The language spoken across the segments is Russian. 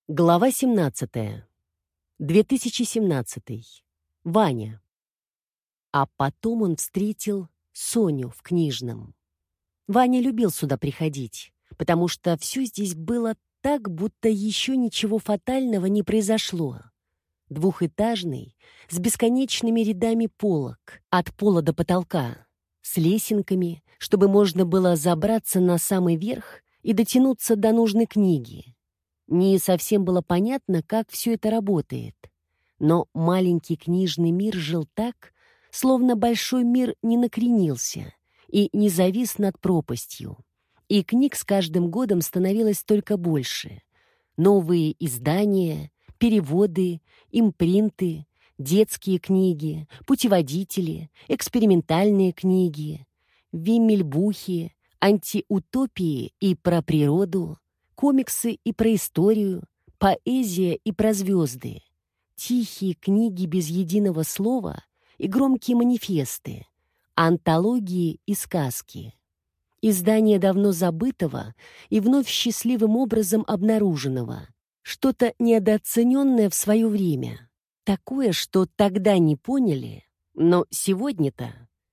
Глава 17. 2017. Ваня. А потом он встретил Соню в книжном. Ваня любил сюда приходить, потому что все здесь было так, будто еще ничего фатального не произошло. Двухэтажный, с бесконечными рядами полок, от пола до потолка, с лесенками, чтобы можно было забраться на самый верх и дотянуться до нужной книги. Не совсем было понятно, как все это работает. Но маленький книжный мир жил так, словно большой мир не накренился и не завис над пропастью. И книг с каждым годом становилось только больше. Новые издания, переводы, импринты, детские книги, путеводители, экспериментальные книги, виммельбухи, антиутопии и про природу, комиксы и про историю, поэзия и про звезды, тихие книги без единого слова и громкие манифесты, антологии и сказки. Издание давно забытого и вновь счастливым образом обнаруженного, что-то недооцененное в свое время, такое, что тогда не поняли, но сегодня-то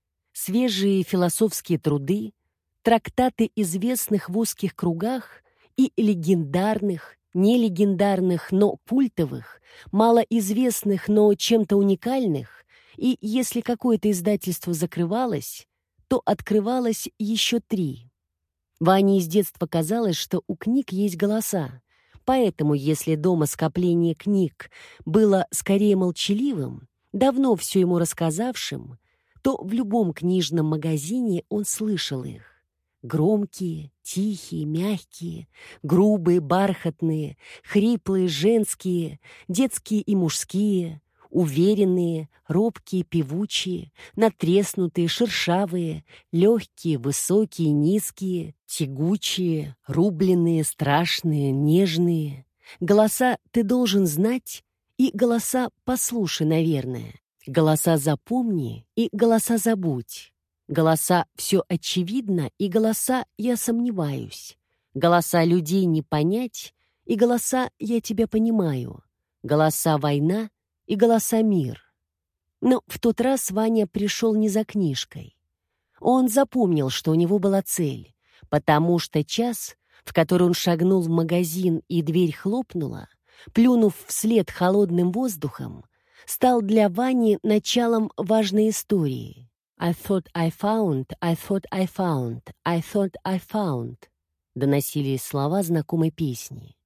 свежие философские труды, трактаты известных в узких кругах и легендарных, нелегендарных, но культовых, малоизвестных, но чем-то уникальных, и если какое-то издательство закрывалось, то открывалось еще 3. Ване с детства казалось, что у книг есть голоса, поэтому если дома скопление книг было скорее молчаливым, давно все ему рассказавшим, то в любом книжном магазине он слышал их. Громкие, тихие, мягкие, грубые, бархатные, хриплые, женские, детские и мужские, уверенные, робкие, певучие, натреснутые, шершавые, легкие, высокие, низкие, тягучие, рубленые, страшные, нежные. Голоса «ты должен знать» и голоса «послушай, наверное», голоса «запомни» и голоса «забудь». Голоса «все очевидно» и голоса «я сомневаюсь». Голоса людей не понять и голоса «я тебя понимаю». Голоса «война» и голоса «мир». Но в тот раз Ваня пришел не за книжкой. Он запомнил, что у него была цель, потому что час, в который он шагнул в магазин и дверь хлопнула, плюнув вслед холодным воздухом, стал для Вани началом важной истории. «I thought I found, I thought I found, I thought I found» доносились слова знакомой песни.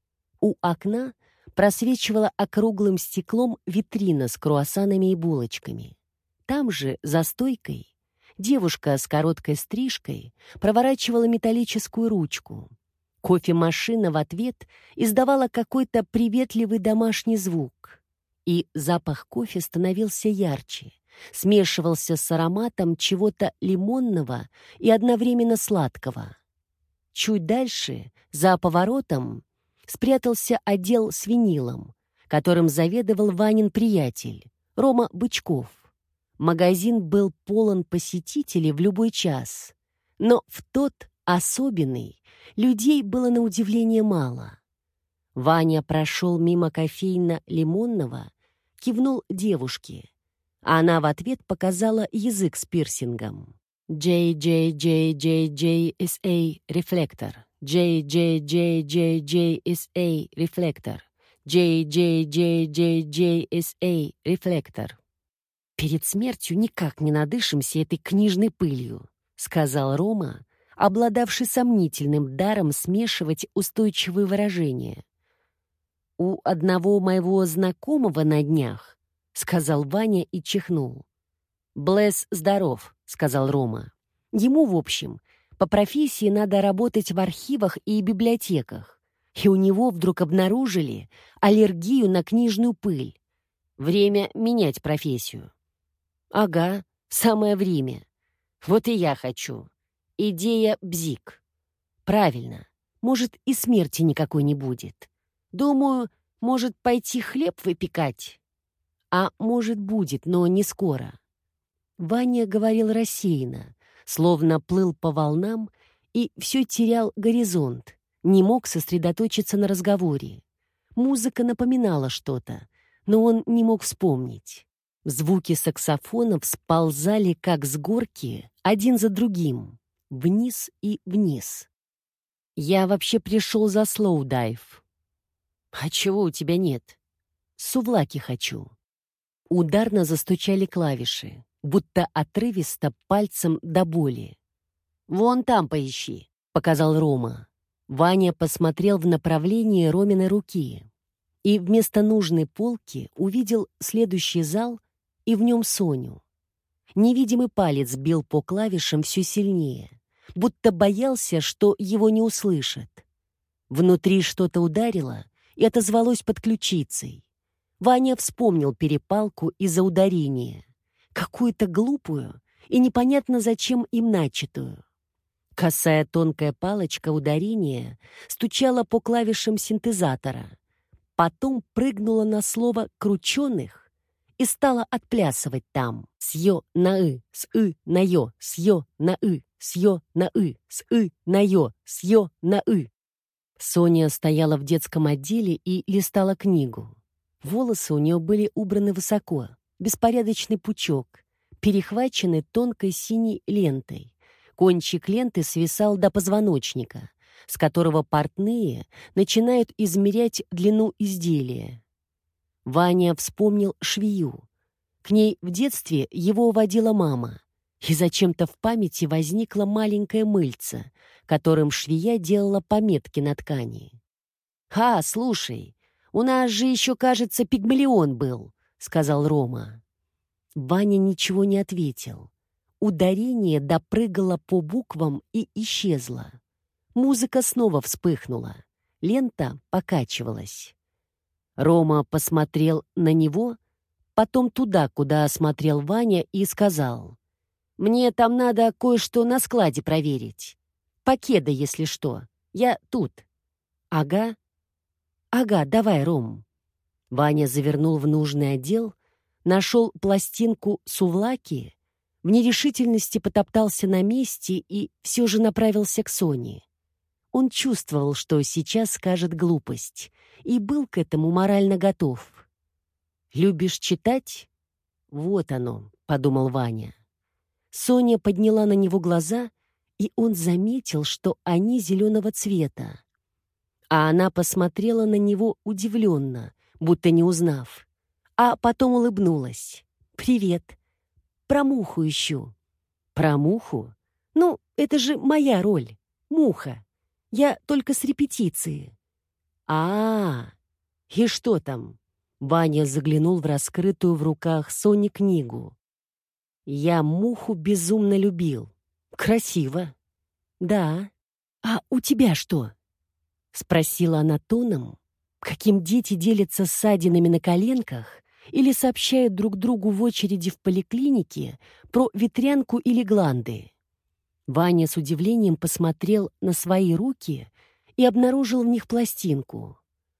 У окна просвечивала округлым стеклом витрина с круассанами и булочками. Там же, за стойкой, девушка с короткой стрижкой проворачивала металлическую ручку. Кофемашина в ответ издавала какой-то приветливый домашний звук. И запах кофе становился ярче, смешивался с ароматом чего-то лимонного и одновременно сладкого. Чуть дальше, за поворотом, спрятался отдел с винилом, которым заведовал Ванин приятель, Рома Бычков. Магазин был полон посетителей в любой час, но в тот особенный людей было на удивление мало. Ваня прошел мимо кофейно-лимонного, кивнул девушке, а она в ответ показала язык с пирсингом. JJJJJSA рефлектор. JJJJJSA рефлектор. JJJJJSA рефлектор. «Перед смертью никак не надышимся этой книжной пылью», — сказал Рома, обладавший сомнительным даром смешивать устойчивые выражения. «У одного моего знакомого на днях», — сказал Ваня и чихнул. «Блэс здоров», — сказал Рома. «Ему, в общем, по профессии надо работать в архивах и библиотеках, и у него вдруг обнаружили аллергию на книжную пыль. Время менять профессию». «Ага, самое время. Вот и я хочу. Идея бзик. Правильно. Может, и смерти никакой не будет. Думаю, может пойти хлеб выпекать. А может, будет, но не скоро». Ваня говорил рассеянно, словно плыл по волнам и все терял горизонт, не мог сосредоточиться на разговоре. Музыка напоминала что-то, но он не мог вспомнить. Звуки саксофонов сползали, как с горки, один за другим, вниз и вниз. «Я вообще пришел за слоу-дайв». «А чего у тебя нет?» «Сувлаки хочу». Ударно застучали клавиши, будто отрывисто пальцем до боли. «Вон там поищи», — показал Рома. Ваня посмотрел в направлении Роминой руки и вместо нужной полки увидел следующий зал и в нем Соню. Невидимый палец бил по клавишам все сильнее, будто боялся, что его не услышат. Внутри что-то ударило и отозвалось под ключицей. Ваня вспомнил перепалку из-за ударения, какую-то глупую и непонятно зачем им начатую. Косая тонкая палочка ударения стучала по клавишам синтезатора, потом прыгнула на слово «крученых» и стала отплясывать там. С ё на ы, с ы на ё, с ё на ы, с ё на ы, с ы на ё, с ё на ы. Соня стояла в детском отделе и листала книгу. Волосы у нее были убраны высоко, беспорядочный пучок, перехвачены тонкой синей лентой. Кончик ленты свисал до позвоночника, с которого портные начинают измерять длину изделия. Ваня вспомнил швею. К ней в детстве его водила мама, и зачем-то в памяти возникла маленькая мыльца, которым швея делала пометки на ткани. Слушай, у нас же еще, кажется, пигмалион был», — сказал Рома. Ваня ничего не ответил. Ударение допрыгало по буквам и исчезло. Музыка снова вспыхнула. Лента покачивалась. Рома посмотрел на него, потом туда, куда смотрел Ваня, и сказал: «Мне там надо кое-что на складе проверить. Покеда, если что. Я тут». «Ага. Ага, давай, Ром». Ваня завернул в нужный отдел, нашел пластинку «Сувлаки», в нерешительности потоптался на месте и все же направился к Соне. Он чувствовал, что сейчас скажет глупость, и был к этому морально готов. «Любишь читать?» «Вот оно», — подумал Ваня. Соня подняла на него глаза, и он заметил, что они зеленого цвета. А она посмотрела на него удивленно, будто не узнав, а потом улыбнулась. «Привет. Про муху ищу». «Про муху? Ну, это же моя роль. Муха. Я только с репетиции». И что там?» Ваня заглянул в раскрытую в руках Сони книгу. «Я муху безумно любил. Красиво». «Да. А у тебя что?» — спросила она тоном, каким дети делятся ссадинами на коленках или сообщают друг другу в очереди в поликлинике про ветрянку или гланды. Ваня с удивлением посмотрел на свои руки и обнаружил в них пластинку.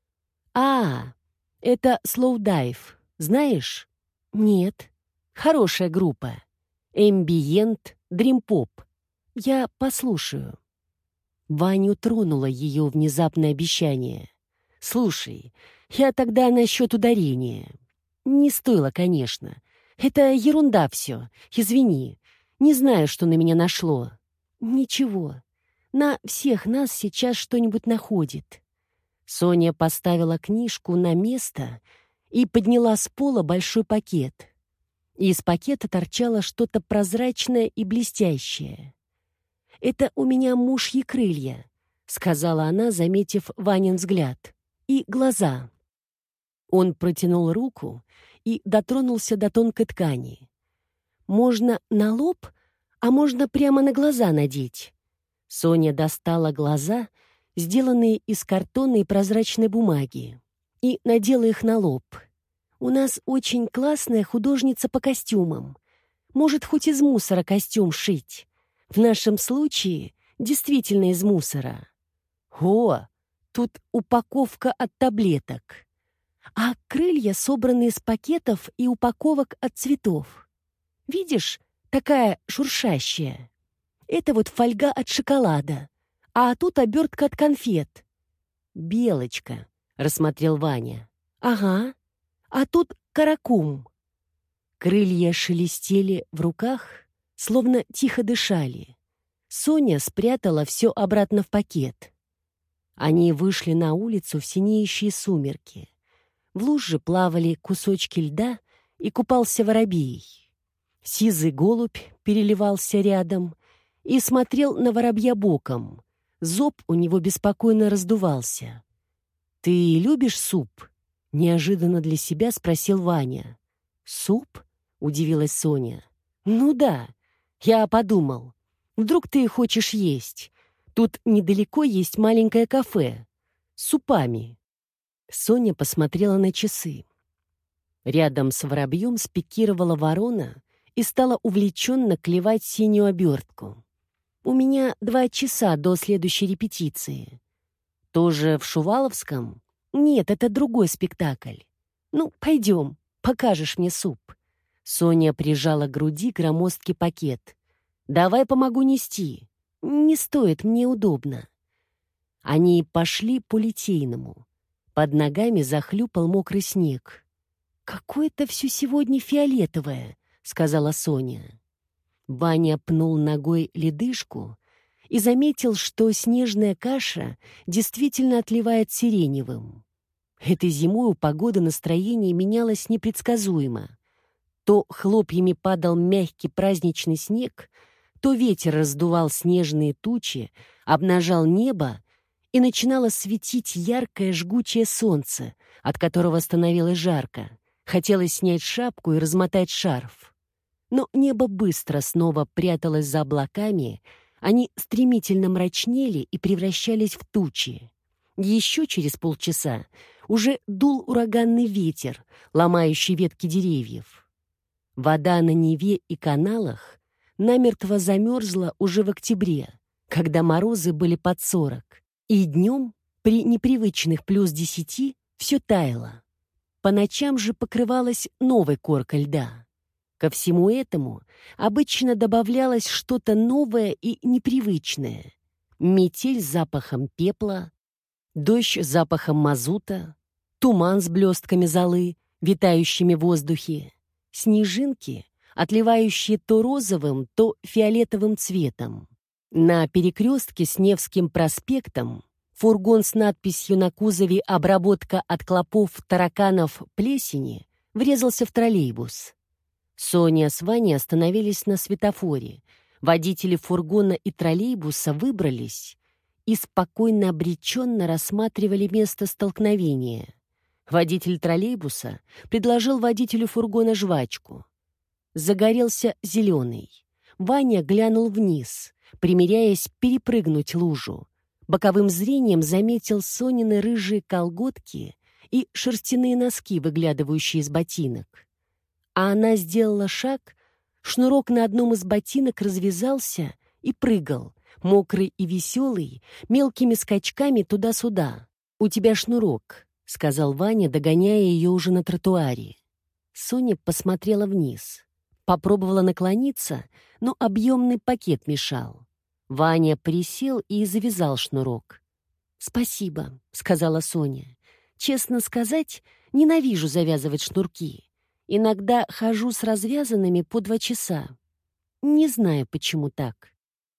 Это Slowdive, знаешь?» «Нет». «Хорошая группа. Эмбиент, дрим-поп. Я послушаю». Ваню тронуло ее внезапное обещание. «Слушай, я тогда насчет ударения. Не стоило, конечно. Это ерунда все. Извини. Не знаю, что на меня нашло». «Ничего. На всех нас сейчас что-нибудь находит». Соня поставила книжку на место и подняла с пола большой пакет. Из пакета торчало что-то прозрачное и блестящее. «Это у меня мушьи крылья», — сказала она, заметив Ванин взгляд. «И глаза». Он протянул руку и дотронулся до тонкой ткани. «Можно на лоб, а можно прямо на глаза надеть». Соня достала глаза, сделанные из картона и прозрачной бумаги, и надела их на лоб. «У нас очень классная художница по костюмам. Может, хоть из мусора костюм шить. В нашем случае действительно из мусора». «О, тут упаковка от таблеток. А крылья собраны из пакетов и упаковок от цветов. Видишь, такая шуршащая. Это вот фольга от шоколада, а тут обертка от конфет». «Белочка, рассмотрел Ваня. «Ага, а тут каракум». Крылья шелестели в руках, словно тихо дышали. Соня спрятала все обратно в пакет. Они вышли на улицу в синеющие сумерки. В луже плавали кусочки льда, и купался воробей. Сизый голубь переливался рядом и смотрел на воробья боком. Зоб у него беспокойно раздувался. «Ты любишь суп?» — неожиданно для себя спросил Ваня. «Суп?» — удивилась Соня. «Ну да, я подумал. Вдруг ты хочешь есть? Тут недалеко есть маленькое кафе с супами». Соня посмотрела на часы. Рядом с воробьем спикировала ворона и стала увлеченно клевать синюю обертку. «У меня 2 часа до следующей репетиции». «Тоже в Шуваловском?» «Нет, это другой спектакль». «Ну, пойдем, покажешь мне суп». Соня прижала к груди громоздкий пакет. «Давай помогу нести». «Не стоит, мне удобно». Они пошли по Литейному. Под ногами захлюпал мокрый снег. «Какое-то все сегодня фиолетовое», — сказала Соня. Ваня пнул ногой ледышку и заметил, что снежная каша действительно отливает сиреневым. Этой зимой у погоды настроение менялось непредсказуемо. То хлопьями падал мягкий праздничный снег, то ветер раздувал снежные тучи, обнажал небо, и начинало светить яркое жгучее солнце, от которого становилось жарко. Хотелось снять шапку и размотать шарф. Но небо быстро снова пряталось за облаками, они стремительно мрачнели и превращались в тучи. Еще через полчаса уже дул ураганный ветер, ломающий ветки деревьев. Вода на Неве и каналах намертво замерзла уже в октябре, когда морозы были под 40, и днем при непривычных +10 все таяло. По ночам же покрывалась новой коркой льда. Ко всему этому обычно добавлялось что-то новое и непривычное. Метель с запахом пепла, дождь с запахом мазута, туман с блестками золы, витающими в воздухе, снежинки, отливающие то розовым, то фиолетовым цветом. На перекрестке с Невским проспектом фургон с надписью на кузове «Обработка от клопов, тараканов, плесени» врезался в троллейбус. Соня с Ваней остановились на светофоре. Водители фургона и троллейбуса выбрались и спокойно обреченно рассматривали место столкновения. Водитель троллейбуса предложил водителю фургона жвачку. Загорелся зеленый. Ваня глянул вниз, примеряясь перепрыгнуть лужу. Боковым зрением заметил Сонины рыжие колготки и шерстяные носки, выглядывающие из ботинок. А она сделала шаг, шнурок на одном из ботинок развязался и прыгал, мокрый и веселый, мелкими скачками туда-сюда. «У тебя шнурок», — сказал Ваня, догоняя ее уже на тротуаре. Соня посмотрела вниз. Попробовала наклониться, но объемный пакет мешал. Ваня присел и завязал шнурок. «Спасибо», — сказала Соня. «Честно сказать, ненавижу завязывать шнурки. Иногда хожу с развязанными по 2 часа. Не знаю, почему так».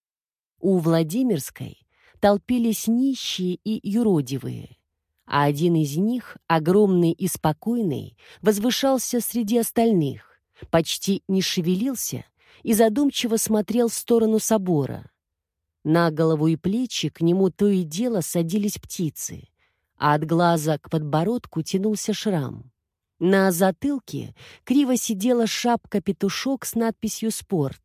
У Владимирской толпились нищие и юродивые, а один из них, огромный и спокойный, возвышался среди остальных, почти не шевелился и задумчиво смотрел в сторону собора. На голову и плечи к нему то и дело садились птицы, а от глаза к подбородку тянулся шрам. На затылке криво сидела шапка-петушок с надписью «Спорт».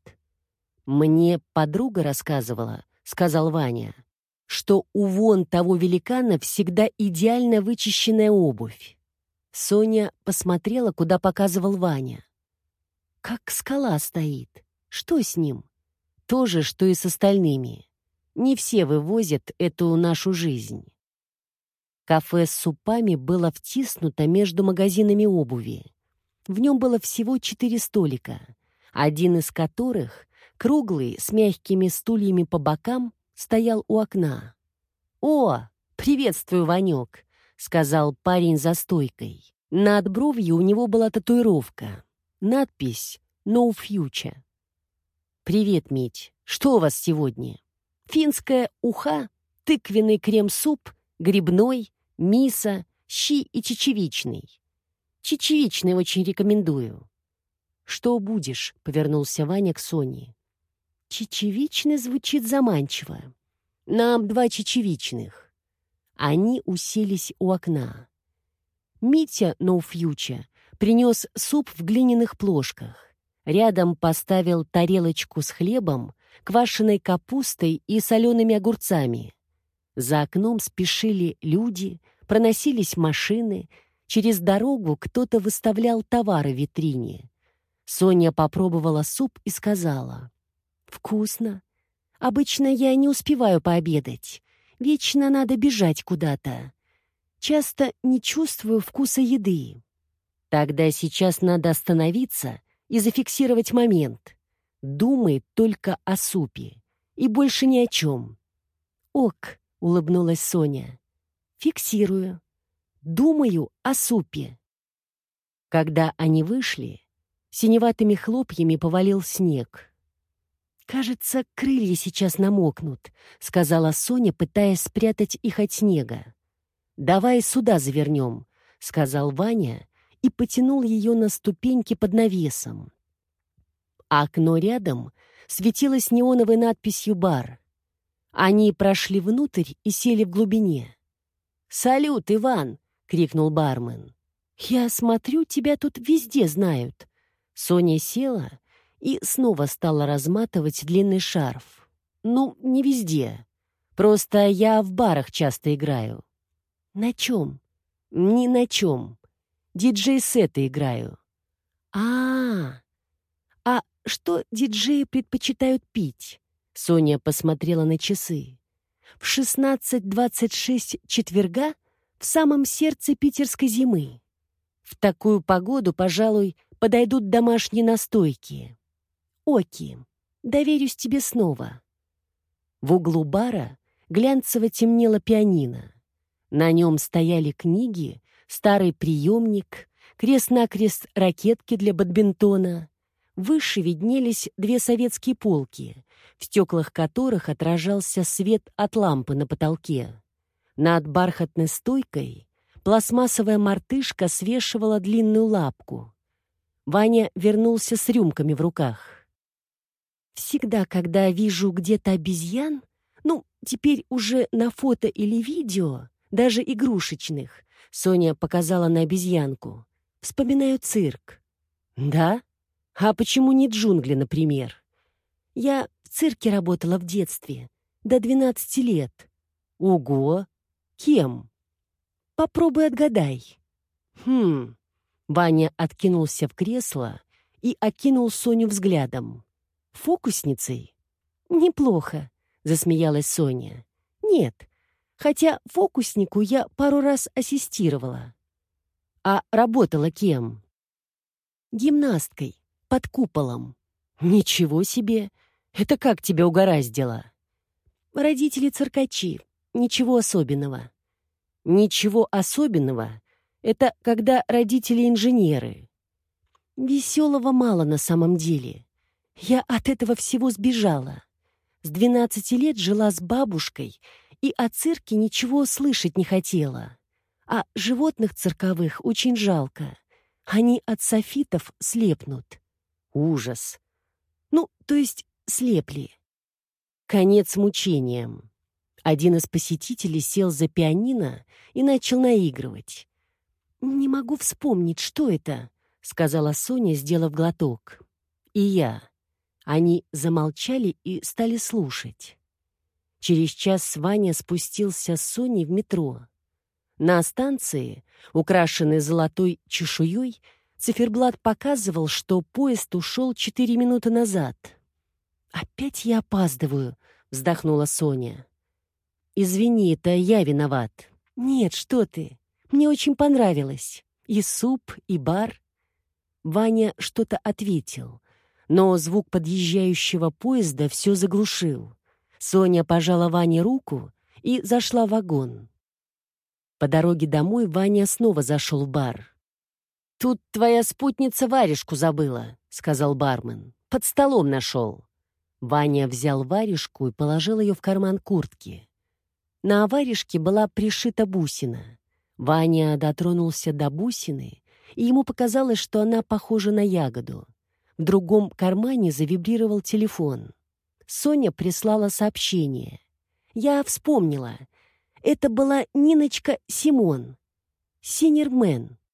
«Мне подруга рассказывала», — сказал Ваня, «что у вон того великана всегда идеально вычищенная обувь». Соня посмотрела, куда показывал Ваня. «Как скала стоит. Что с ним?» «То же, что и с остальными. Не все вывозят эту нашу жизнь». Кафе с супами было втиснуто между магазинами обуви. В нем было всего 4 столика, один из которых, круглый, с мягкими стульями по бокам, стоял у окна. «О, приветствую, Ванек!» — — сказал парень за стойкой. Над бровью у него была татуировка. Надпись «No Future». «Привет, Мить. Что у вас сегодня?» «Финская уха, тыквенный крем-суп, грибной, мисо, щи и чечевичный. Чечевичный очень рекомендую». «Что будешь?» — повернулся Ваня к Соне. «Чечевичный звучит заманчиво. Нам 2 чечевичных». Они уселись у окна. Митя No Future принес суп в глиняных плошках. Рядом поставил тарелочку с хлебом, квашеной капустой и солеными огурцами. За окном спешили люди, проносились машины. Через дорогу кто-то выставлял товары в витрине. Соня попробовала суп и сказала: «Вкусно. Обычно я не успеваю пообедать. Вечно надо бежать куда-то. Часто не чувствую вкуса еды. Тогда сейчас надо остановиться и зафиксировать момент. Думай только о супе и больше ни о чем». «Ок», — улыбнулась Соня. «Фиксирую. Думаю о супе». Когда они вышли, синеватыми хлопьями повалил снег. «Кажется, крылья сейчас намокнут», — сказала Соня, пытаясь спрятать их от снега. «Давай сюда завернем», — сказал Ваня и потянул ее на ступеньки под навесом. Окно рядом светилось неоновой надписью «Бар». Они прошли внутрь и сели в глубине. «Салют, Иван!» — крикнул бармен. «Я смотрю, тебя тут везде знают». Соня села и снова стала разматывать длинный шарф. «Ну, не везде. Просто я в барах часто играю». «На чем?» «Ни на чем. Диджей-сеты играю». А что диджеи предпочитают пить?» Соня посмотрела на часы. «В 16:26 четверга, в самом сердце питерской зимы. В такую погоду, пожалуй, подойдут домашние настойки. Оки, доверюсь тебе снова». В углу бара глянцево темнело пианино. На нем стояли книги, старый приемник, крест-накрест ракетки для бадминтона. Выше виднелись 2 советские полки, в стеклах которых отражался свет от лампы на потолке. Над бархатной стойкой пластмассовая мартышка свешивала длинную лапку. Ваня вернулся с рюмками в руках. «Всегда, когда вижу где-то обезьян, теперь уже на фото или видео, даже игрушечных», Соня показала на обезьянку, «вспоминаю цирк». «Да? А почему не джунгли, например?» «Я в цирке работала в детстве, до 12 лет». «Ого! Кем?» «Попробуй отгадай». Ваня откинулся в кресло и окинул Соню взглядом. «Фокусницей?» «Неплохо», — засмеялась Соня. «Нет, хотя фокуснику я пару раз ассистировала». «А работала кем?» «Гимнасткой, под куполом». «Ничего себе! Это как тебя угораздило?» «Родители циркачи. Ничего особенного». «Ничего особенного? Это когда родители инженеры». «Веселого мало на самом деле. Я от этого всего сбежала. С 12 лет жила с бабушкой и о цирке ничего слышать не хотела. А животных цирковых очень жалко. Они от софитов слепнут». «Ужас!» То есть слепли. Конец мучениям. Один из посетителей сел за пианино и начал наигрывать. «Не могу вспомнить, что это», — сказала Соня, сделав глоток. «И я». Они замолчали и стали слушать. Через час Ваня спустился с Соней в метро. На станции, украшенной золотой чешуей, циферблат показывал, что поезд ушел 4 минуты назад. «Опять я опаздываю», — вздохнула Соня. «Извини, это я виноват». «Нет, что ты. Мне очень понравилось. И суп, и бар». Ваня что-то ответил, но звук подъезжающего поезда все заглушил. Соня пожала Ване руку и зашла в вагон. По дороге домой Ваня снова зашел в бар. «Тут твоя спутница варежку забыла», — сказал бармен. «Под столом нашел». Ваня взял варежку и положил ее в карман куртки. На варежке была пришита бусина. Ваня дотронулся до бусины, и ему показалось, что она похожа на ягоду. В другом кармане завибрировал телефон. Соня прислала сообщение. Я вспомнила. Это была Ниночка Симон. Синермен.